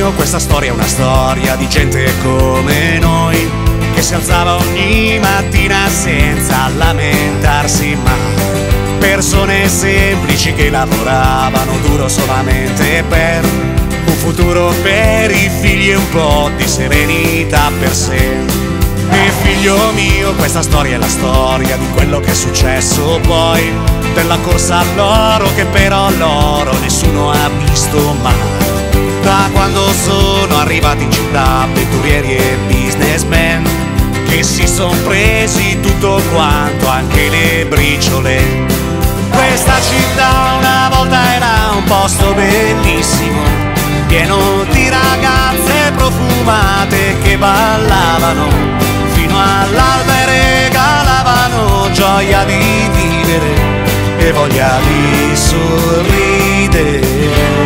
mio, questa storia è una storia di gente come noi, che si alzava ogni mattina senza lamentarsi mai. Persone semplici che lavoravano duro solamente per un futuro per i figli e un po' di serenità per sé. E figlio mio, questa storia è la storia di quello che è successo poi, della corsa all'oro che però l'oro nessuno ha visto mai. Da quando sono arrivati in città avventurieri e businessmen che si son presi tutto quanto, anche le briciole. Questa città una volta era un posto bellissimo, pieno di ragazze profumate che ballavano fino all'alba e regalavano gioia di vivere e voglia di sorridere.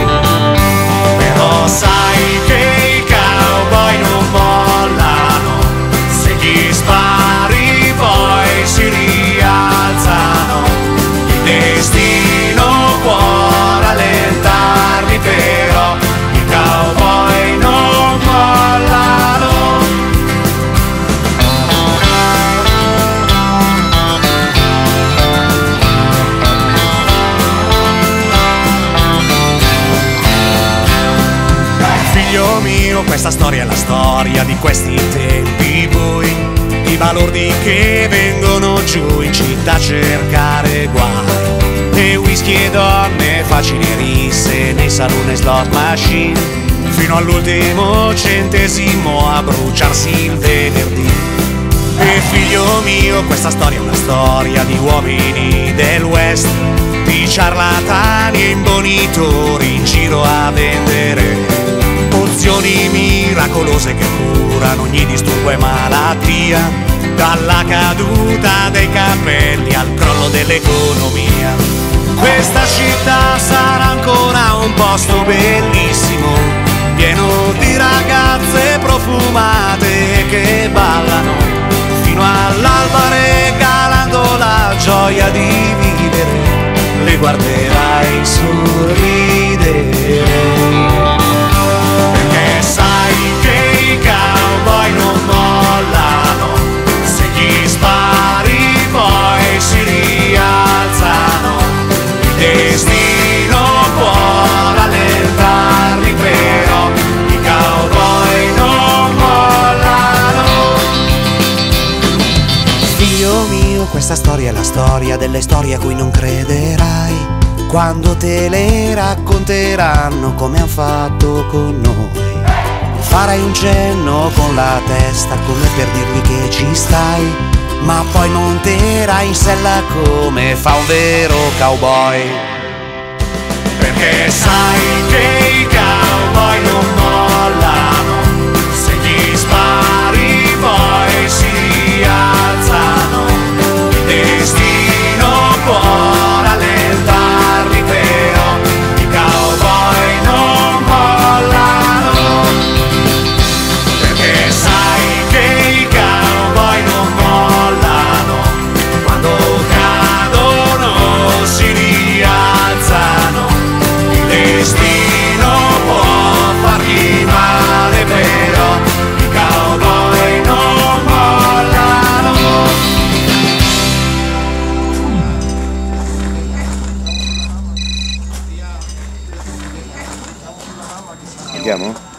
Però sai che i cowboy non mollano, se gli spari poi si rialzano. Il destino può rallentarli, però i cowboy non mollano. Figlio mio, questa storia è la storia di questi tempi bui, i balordi che vengono giù in città a cercare guai, e whisky e donne facili risse nei salon e slot machine, fino all'ultimo centesimo a bruciarsi il venerdì. E figlio mio, questa storia è una storia di uomini del West, di ciarlatani e imbonitori in giro a vendere pozioni miracolose che curano ogni disturbo e malattia, dalla caduta dei capelli al crollo dell'economia. Questa città sarà ancora un posto bellissimo, pieno di ragazze profumate che ballano fino all'alba regalando la gioia di vivere. Le guarderai sorridere. Sai che i cowboy non mollano, se gli spari poi si rialzano. Il destino può rallentarli, però i cowboy non mollano. Figlio mio, questa storia è la storia delle storie a cui non crederai quando te le racconteranno come han fatto con noi. Farai un cenno con la testa come per dirgli che ci stai, ma poi monterai in sella come fa un vero cowboy. Perché sai che i cowboy non mollano, se gli spari poi si rialzano. Il destino può rallentarli, però i cowboy non mollano. Perché sai che i cowboy non mollano, quando cadono si rialzano. Il destino può fargli male, però i cowboy non mollano. Andiamo?